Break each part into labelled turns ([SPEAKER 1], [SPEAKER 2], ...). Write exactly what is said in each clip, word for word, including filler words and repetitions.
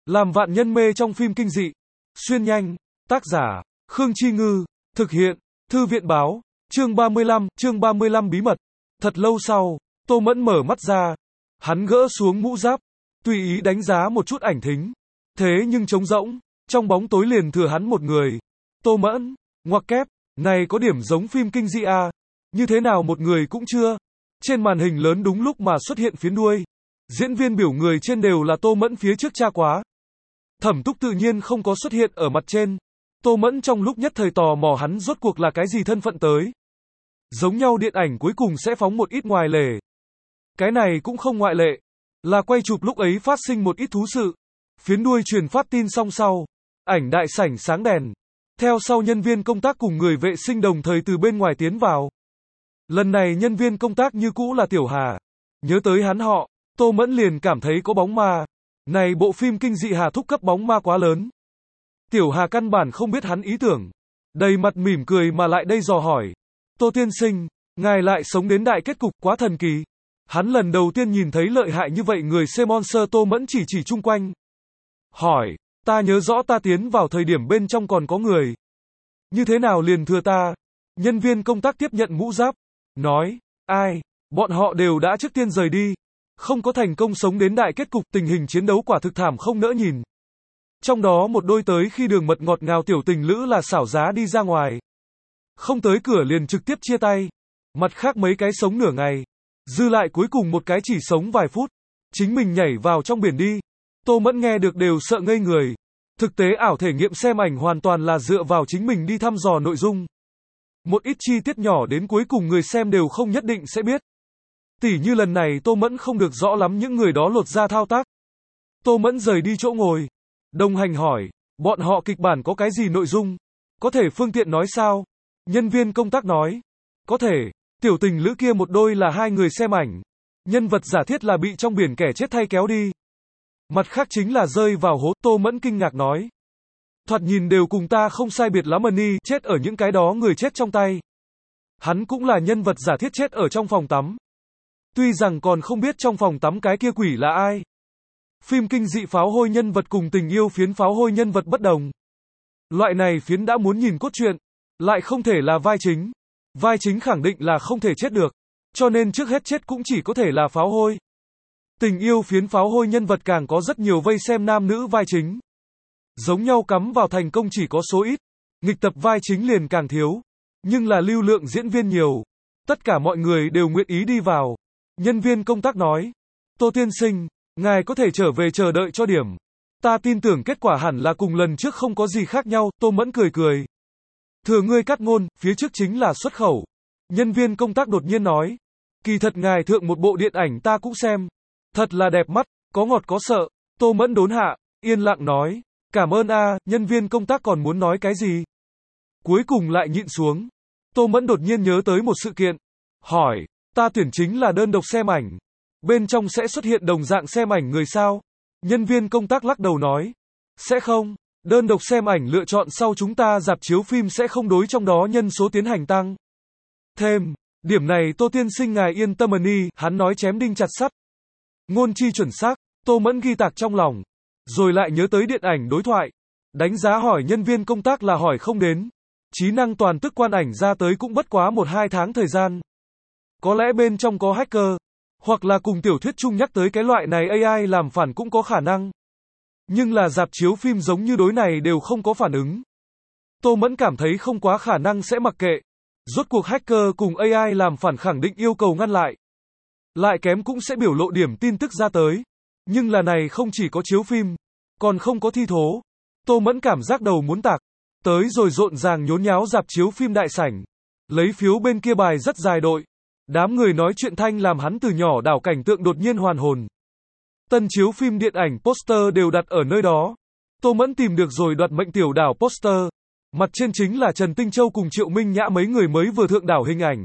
[SPEAKER 1] Làm vạn nhân mê trong phim kinh dị. Xuyên nhanh. Tác giả, Khương Chi Ngư. Thực hiện, Thư viện Báo. Chương ba mươi lăm, chương ba mươi lăm bí mật. Thật lâu sau, Tô Mẫn mở mắt ra. Hắn gỡ xuống mũ giáp, tùy ý đánh giá một chút ảnh thính. Thế nhưng trống rỗng, trong bóng tối liền thừa hắn một người. Tô Mẫn, ngoặc kép, này có điểm giống phim kinh dị à? Như thế nào một người cũng chưa? Trên màn hình lớn đúng lúc mà xuất hiện phiến đuôi. Diễn viên biểu người trên đều là Tô Mẫn phía trước cha quá. Thẩm Túc tự nhiên không có xuất hiện ở mặt trên. Tô Mẫn trong lúc nhất thời tò mò hắn rốt cuộc là cái gì thân phận tới. Giống nhau điện ảnh cuối cùng sẽ phóng một ít ngoài lề. Cái này cũng không ngoại lệ. Là quay chụp lúc ấy phát sinh một ít thú sự. Phiến đuôi truyền phát tin xong sau. Ảnh đại sảnh sáng đèn. Theo sau nhân viên công tác cùng người vệ sinh đồng thời từ bên ngoài tiến vào. Lần này nhân viên công tác như cũ là Tiểu Hà. Nhớ tới hắn họ, Tô Mẫn liền cảm thấy có bóng ma. Này bộ phim kinh dị Hà thúc cấp bóng ma quá lớn. Tiểu Hà căn bản không biết hắn ý tưởng. Đầy mặt mỉm cười mà lại đây dò hỏi. Tô tiên sinh, ngài lại sống đến đại kết cục quá thần kỳ. Hắn lần đầu tiên nhìn thấy lợi hại như vậy người xem monster. Tô Mẫn chỉ chỉ chung quanh. Hỏi, ta nhớ rõ ta tiến vào thời điểm bên trong còn có người. Như thế nào liền thừa ta? Nhân viên công tác tiếp nhận mũ giáp. Nói, ai? Bọn họ đều đã trước tiên rời đi. Không có thành công sống đến đại kết cục, tình hình chiến đấu quả thực thảm không nỡ nhìn. Trong đó một đôi tới khi đường mật ngọt ngào tiểu tình lữ là xảo giá đi ra ngoài. Không tới cửa liền trực tiếp chia tay. Mặt khác mấy cái sống nửa ngày. Dư lại cuối cùng một cái chỉ sống vài phút. Chính mình nhảy vào trong biển đi. Tô Mẫn nghe được đều sợ ngây người. Thực tế ảo thể nghiệm xem ảnh hoàn toàn là dựa vào chính mình đi thăm dò nội dung. Một ít chi tiết nhỏ đến cuối cùng người xem đều không nhất định sẽ biết. Tỉ như lần này Tô Mẫn không được rõ lắm những người đó lột ra thao tác. Tô Mẫn rời đi chỗ ngồi. Đồng hành hỏi, bọn họ kịch bản có cái gì nội dung? Có thể phương tiện nói sao? Nhân viên công tác nói, có thể, tiểu tình lữ kia một đôi là hai người xem ảnh. Nhân vật giả thiết là bị trong biển kẻ chết thay kéo đi. Mặt khác chính là rơi vào hố. Tô Mẫn kinh ngạc nói. Thoạt nhìn đều cùng ta không sai biệt lắm Mani chết ở những cái đó người chết trong tay. Hắn cũng là nhân vật giả thiết chết ở trong phòng tắm. Tuy rằng còn không biết trong phòng tắm cái kia quỷ là ai. Phim kinh dị pháo hôi nhân vật cùng tình yêu phiến pháo hôi nhân vật bất đồng. Loại này phiến đã muốn nhìn cốt truyện, lại không thể là vai chính. Vai chính khẳng định là không thể chết được. Cho nên trước hết chết cũng chỉ có thể là pháo hôi. Tình yêu phiến pháo hôi nhân vật càng có rất nhiều vây xem nam nữ vai chính. Giống nhau cắm vào thành công chỉ có số ít. Nghịch tập vai chính liền càng thiếu. Nhưng là lưu lượng diễn viên nhiều. Tất cả mọi người đều nguyện ý đi vào. Nhân viên công tác nói. Tô tiên sinh, ngài có thể trở về chờ đợi cho điểm. Ta tin tưởng kết quả hẳn là cùng lần trước không có gì khác nhau. Tô Mẫn cười cười. Thừa ngươi cắt ngôn, phía trước chính là xuất khẩu. Nhân viên công tác đột nhiên nói. Kỳ thật ngài thượng một bộ điện ảnh ta cũng xem. Thật là đẹp mắt, có ngọt có sợ. Tô Mẫn đốn hạ, yên lặng nói. Cảm ơn a. Nhân viên công tác còn muốn nói cái gì? Cuối cùng lại nhịn xuống. Tô Mẫn đột nhiên nhớ tới một sự kiện. Hỏi, ta tuyển chính là đơn độc xem ảnh. Bên trong sẽ xuất hiện đồng dạng xem ảnh người sao? Nhân viên công tác lắc đầu nói. Sẽ không, đơn độc xem ảnh lựa chọn sau chúng ta rạp chiếu phim sẽ không đối trong đó nhân số tiến hành tăng. Thêm, điểm này Tô tiên sinh ngài yên tâm Mani, hắn nói chém đinh chặt sắt. Ngôn chi chuẩn xác, Tô Mẫn ghi tạc trong lòng. Rồi lại nhớ tới điện ảnh đối thoại. Đánh giá hỏi nhân viên công tác là hỏi không đến. Trí năng toàn tức quan ảnh ra tới cũng bất quá một hai tháng thời gian. Có lẽ bên trong có hacker. Hoặc là cùng tiểu thuyết chung nhắc tới cái loại này a i làm phản cũng có khả năng. Nhưng là rạp chiếu phim giống như đối này đều không có phản ứng. Tô Mẫn cảm thấy không quá khả năng sẽ mặc kệ. Rốt cuộc hacker cùng a i làm phản khẳng định yêu cầu ngăn lại. Lại kém cũng sẽ biểu lộ điểm tin tức ra tới. Nhưng là này không chỉ có chiếu phim, còn không có thi thố. Tô Mẫn cảm giác đầu muốn tạc. Tới rồi rộn ràng nhốn nháo rạp chiếu phim đại sảnh. Lấy phiếu bên kia bài rất dài đội. Đám người nói chuyện thanh làm hắn từ nhỏ đảo cảnh tượng đột nhiên hoàn hồn. Tân chiếu phim điện ảnh poster đều đặt ở nơi đó. Tô Mẫn tìm được rồi đoạt mệnh tiểu đảo poster. Mặt trên chính là Trần Tinh Châu cùng Triệu Minh Nhã mấy người mới vừa thượng đảo hình ảnh.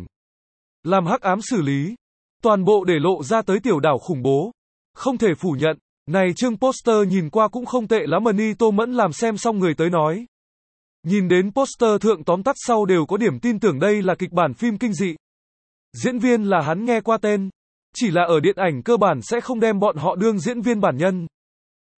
[SPEAKER 1] Làm hắc ám xử lý. Toàn bộ để lộ ra tới tiểu đảo khủng bố. Không thể phủ nhận, này chương poster nhìn qua cũng không tệ lắm Mani. Tô Mẫn làm xem xong người tới nói. Nhìn đến poster thượng tóm tắt sau đều có điểm tin tưởng đây là kịch bản phim kinh dị. Diễn viên là hắn nghe qua tên. Chỉ là ở điện ảnh cơ bản sẽ không đem bọn họ đương diễn viên bản nhân.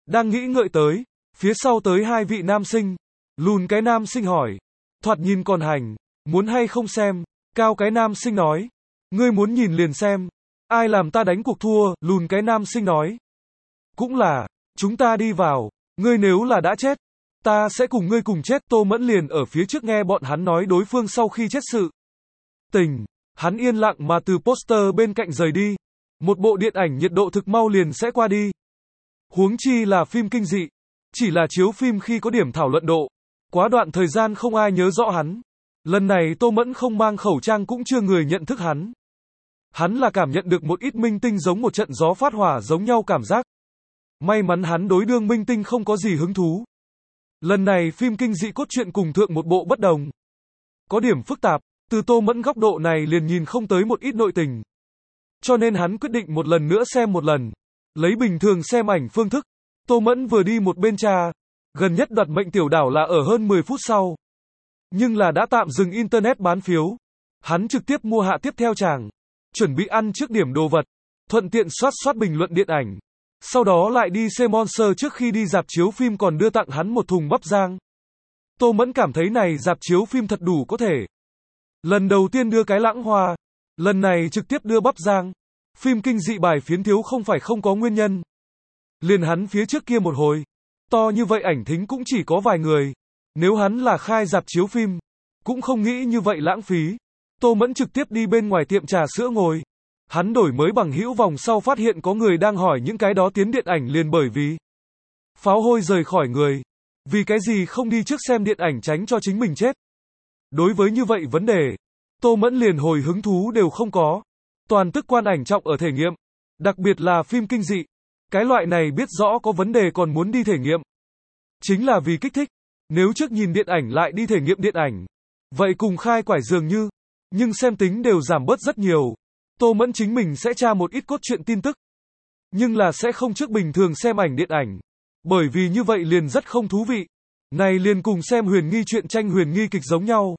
[SPEAKER 1] Đang nghĩ ngợi tới, phía sau tới hai vị nam sinh. Lùn cái nam sinh hỏi. Thoạt nhìn còn hành, muốn hay không xem? Cao cái nam sinh nói. Ngươi muốn nhìn liền xem. Ai làm ta đánh cuộc thua? Lùn cái nam sinh nói. Cũng là, chúng ta đi vào. Ngươi nếu là đã chết, ta sẽ cùng ngươi cùng chết. Tô Mẫn liền ở phía trước nghe bọn hắn nói đối phương sau khi chết sự tình. Hắn yên lặng mà từ poster bên cạnh rời đi. Một bộ điện ảnh nhiệt độ thực mau liền sẽ qua đi. Huống chi là phim kinh dị. Chỉ là chiếu phim khi có điểm thảo luận độ. Quá đoạn thời gian không ai nhớ rõ hắn. Lần này Tô Mẫn không mang khẩu trang cũng chưa người nhận thức hắn. Hắn là cảm nhận được một ít minh tinh giống một trận gió phát hỏa giống nhau cảm giác. May mắn hắn đối đương minh tinh không có gì hứng thú. Lần này phim kinh dị cốt truyện cùng thượng một bộ bất đồng. Có điểm phức tạp, từ Tô Mẫn góc độ này liền nhìn không tới một ít nội tình. Cho nên hắn quyết định một lần nữa xem một lần. Lấy bình thường xem ảnh phương thức. Tô Mẫn vừa đi một bên tra. Gần nhất Đoạt Mệnh Tiểu Đảo là ở hơn mười phút sau. Nhưng là đã tạm dừng internet bán phiếu. Hắn trực tiếp mua hạ tiếp theo chàng. Chuẩn bị ăn trước điểm đồ vật. Thuận tiện soát soát bình luận điện ảnh. Sau đó lại đi xem Monster trước khi đi rạp chiếu phim còn đưa tặng hắn một thùng bắp rang. Tô Mẫn cảm thấy này rạp chiếu phim thật đủ có thể. Lần đầu tiên đưa cái lãng hoa. Lần này trực tiếp đưa bắp rang. Phim kinh dị bài phiến thiếu không phải không có nguyên nhân. Liền hắn phía trước kia một hồi. To như vậy ảnh thính cũng chỉ có vài người. Nếu hắn là khai rạp chiếu phim. Cũng không nghĩ như vậy lãng phí. Tô Mẫn trực tiếp đi bên ngoài tiệm trà sữa ngồi. Hắn đổi mới bằng hữu vòng sau phát hiện có người đang hỏi những cái đó tiến điện ảnh liền bởi vì pháo hôi rời khỏi người. Vì cái gì không đi trước xem điện ảnh tránh cho chính mình chết. Đối với như vậy vấn đề, Tô Mẫn liền hồi hứng thú đều không có. Toàn tức quan ảnh trọng ở thể nghiệm. Đặc biệt là phim kinh dị. Cái loại này biết rõ có vấn đề còn muốn đi thể nghiệm. Chính là vì kích thích. Nếu trước nhìn điện ảnh lại đi thể nghiệm điện ảnh. Vậy cùng khai quải dường như. Nhưng xem tính đều giảm bớt rất nhiều. Tô Mẫn chính mình sẽ tra một ít cốt truyện tin tức. Nhưng là sẽ không trước bình thường xem ảnh điện ảnh. Bởi vì như vậy liền rất không thú vị. Này liền cùng xem huyền nghi truyện tranh huyền nghi kịch giống nhau.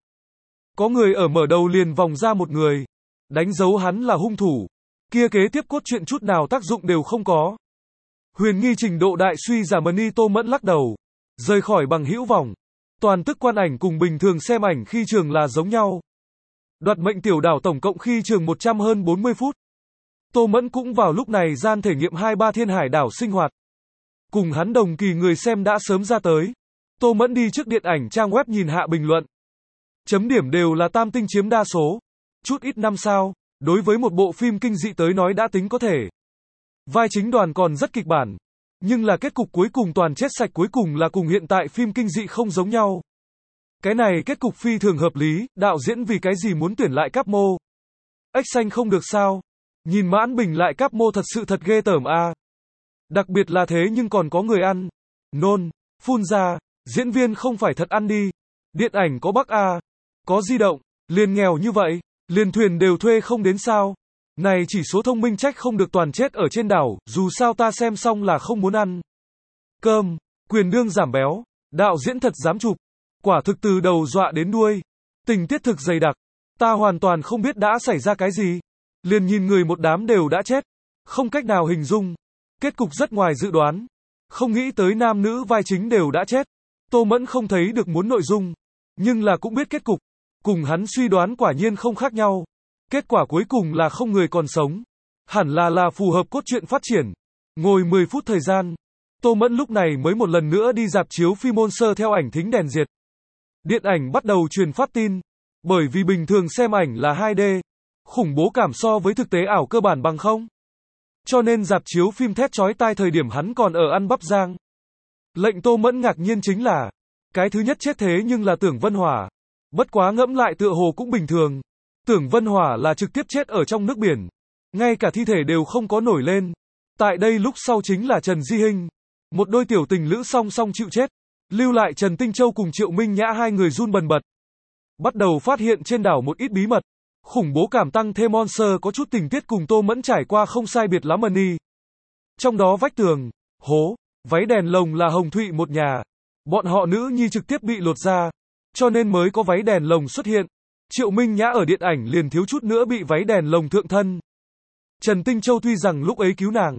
[SPEAKER 1] Có người ở mở đầu liền vòng ra một người. Đánh dấu hắn là hung thủ. Kia kế tiếp cốt truyện chút nào tác dụng đều không có. Huyền nghi trình độ đại suy giảm mani. Tô Mẫn lắc đầu. Rời khỏi bằng hữu vòng. Toàn tức quan ảnh cùng bình thường xem ảnh khi trường là giống nhau. Đoạt Mệnh Tiểu Đảo tổng cộng khi trường một trăm hơn bốn mươi phút. Tô Mẫn cũng vào lúc này gian thể nghiệm hai ba thiên hải đảo sinh hoạt. Cùng hắn đồng kỳ người xem đã sớm ra tới. Tô Mẫn đi trước điện ảnh trang web nhìn hạ bình luận. Chấm điểm đều là tam tinh chiếm đa số. Chút ít năm sao, đối với một bộ phim kinh dị tới nói đã tính có thể. Vai chính đoàn còn rất kịch bản. Nhưng là kết cục cuối cùng toàn chết sạch cuối cùng là cùng hiện tại phim kinh dị không giống nhau. Cái này kết cục phi thường hợp lý, đạo diễn vì cái gì muốn tuyển lại Cáp Mô. Ếch xanh không được sao. Nhìn Mãn Bình lại Cáp Mô thật sự thật ghê tởm a. À. Đặc biệt là thế nhưng còn có người ăn. Nôn, phun ra, diễn viên không phải thật ăn đi. Điện ảnh có Bắc A. Có di động, liền nghèo như vậy, liền thuyền đều thuê không đến sao. Này chỉ số thông minh trách không được toàn chết ở trên đảo, dù sao ta xem xong là không muốn ăn. Cơm, quyền đương giảm béo, đạo diễn thật dám chụp. Quả thực từ đầu dọa đến đuôi. Tình tiết thực dày đặc. Ta hoàn toàn không biết đã xảy ra cái gì. Liền nhìn người một đám đều đã chết. Không cách nào hình dung. Kết cục rất ngoài dự đoán. Không nghĩ tới nam nữ vai chính đều đã chết. Tô Mẫn không thấy được muốn nội dung. Nhưng là cũng biết kết cục. Cùng hắn suy đoán quả nhiên không khác nhau. Kết quả cuối cùng là không người còn sống. Hẳn là là phù hợp cốt truyện phát triển. Ngồi mười phút thời gian. Tô Mẫn lúc này mới một lần nữa đi rạp chiếu phim Monster theo ảnh thính đèn diệt. Điện ảnh bắt đầu truyền phát tin. Bởi vì bình thường xem ảnh là hai D. Khủng bố cảm so với thực tế ảo cơ bản bằng không. Cho nên rạp chiếu phim thét chói tai thời điểm hắn còn ở ăn bắp rang. Lệnh Tô Mẫn ngạc nhiên chính là. Cái thứ nhất chết thế nhưng là Tưởng Vân Hỏa. Bất quá ngẫm lại tựa hồ cũng bình thường. Tưởng Vân Hỏa là trực tiếp chết ở trong nước biển. Ngay cả thi thể đều không có nổi lên. Tại đây lúc sau chính là Trần Di Hinh. Một đôi tiểu tình lữ song song chịu chết. Lưu lại Trần Tinh Châu cùng Triệu Minh Nhã hai người run bần bật. Bắt đầu phát hiện trên đảo một ít bí mật. Khủng bố cảm tăng thêm Monster có chút tình tiết cùng Tô Mẫn trải qua không sai biệt lắm mani. Trong đó vách tường, hố, váy đèn lồng là Hồng Thụy một nhà. Bọn họ nữ nhi trực tiếp bị lột ra. Cho nên mới có váy đèn lồng xuất hiện. Triệu Minh Nhã ở điện ảnh liền thiếu chút nữa bị váy đèn lồng thượng thân. Trần Tinh Châu tuy rằng lúc ấy cứu nàng.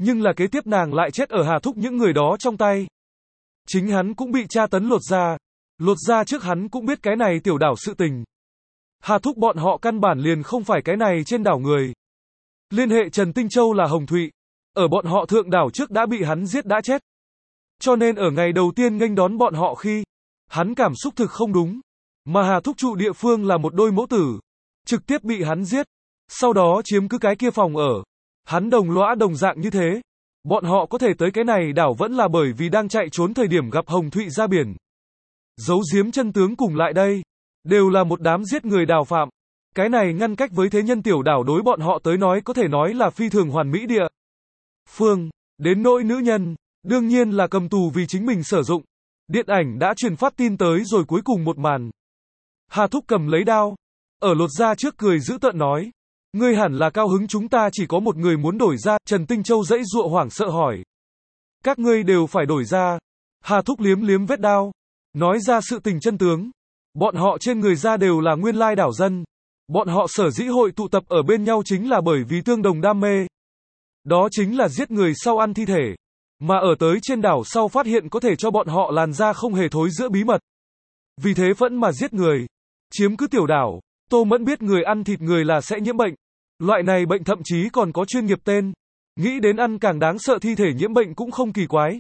[SPEAKER 1] Nhưng là kế tiếp nàng lại chết ở Hà Thúc những người đó trong tay. Chính hắn cũng bị tra tấn lột da. Lột da trước hắn cũng biết cái này tiểu đảo sự tình. Hà Thúc bọn họ căn bản liền không phải cái này trên đảo người. Liên hệ Trần Tinh Châu là Hồng Thụy. Ở bọn họ thượng đảo trước đã bị hắn giết đã chết. Cho nên ở ngày đầu tiên nghênh đón bọn họ khi, hắn cảm xúc thực không đúng. Mà Hà Thúc trụ địa phương là một đôi mẫu tử. Trực tiếp bị hắn giết. Sau đó chiếm cứ cái kia phòng ở. Hắn đồng lõa đồng dạng như thế. Bọn họ có thể tới cái này đảo vẫn là bởi vì đang chạy trốn thời điểm gặp Hồng Thụy ra biển. Giấu giếm chân tướng cùng lại đây. Đều là một đám giết người đào phạm. Cái này ngăn cách với thế nhân tiểu đảo đối bọn họ tới nói có thể nói là phi thường hoàn mỹ địa phương. Đến nỗi nữ nhân, đương nhiên là cầm tù vì chính mình sử dụng. Điện ảnh đã truyền phát tin tới rồi cuối cùng một màn. Hà Thúc cầm lấy đao. Ở lột da trước cười giữ tợn nói. Ngươi hẳn là cao hứng chúng ta chỉ có một người muốn đổi da. Trần Tinh Châu dãy dụa hoảng sợ hỏi. Các ngươi đều phải đổi da. Hà Thúc liếm liếm vết đao. Nói ra sự tình chân tướng. Bọn họ trên người da đều là nguyên lai đảo dân. Bọn họ sở dĩ hội tụ tập ở bên nhau chính là bởi vì tương đồng đam mê. Đó chính là giết người sau ăn thi thể. Mà ở tới trên đảo sau phát hiện có thể cho bọn họ làn da không hề thối giữa bí mật. Vì thế vẫn mà giết người. Chiếm cứ tiểu đảo. Tô Mẫn biết người ăn thịt người là sẽ nhiễm bệnh. Loại này bệnh thậm chí còn có chuyên nghiệp tên. Nghĩ đến ăn càng đáng sợ thi thể nhiễm bệnh cũng không kỳ quái.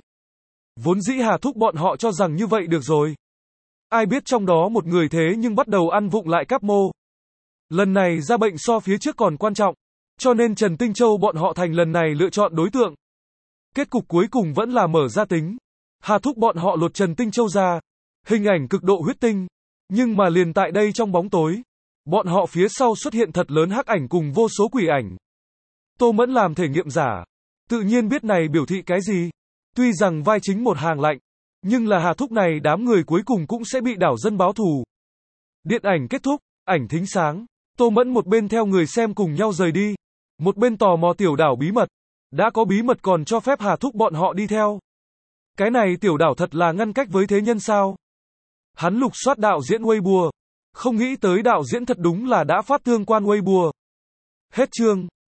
[SPEAKER 1] Vốn dĩ Hà Thúc bọn họ cho rằng như vậy được rồi. Ai biết trong đó một người thế nhưng bắt đầu ăn vụng lại cáp mô. Lần này ra bệnh so phía trước còn quan trọng. Cho nên Trần Tinh Châu bọn họ thành lần này lựa chọn đối tượng. Kết cục cuối cùng vẫn là mở ra tính. Hà Thúc bọn họ lột Trần Tinh Châu ra. Hình ảnh cực độ huyết tinh. Nhưng mà liền tại đây trong bóng tối. Bọn họ phía sau xuất hiện thật lớn hắc ảnh cùng vô số quỷ ảnh. Tô Mẫn làm thể nghiệm giả. Tự nhiên biết này biểu thị cái gì. Tuy rằng vai chính một hàng lạnh. Nhưng là Hà Thúc này đám người cuối cùng cũng sẽ bị đảo dân báo thù. Điện ảnh kết thúc. Ảnh thính sáng. Tô Mẫn một bên theo người xem cùng nhau rời đi. Một bên tò mò tiểu đảo bí mật. Đã có bí mật còn cho phép Hà Thúc bọn họ đi theo. Cái này tiểu đảo thật là ngăn cách với thế nhân sao. Hắn lục soát đạo diễn Weibo. Không nghĩ tới đạo diễn thật đúng là đã phát tương quan Weibo. Hết chương.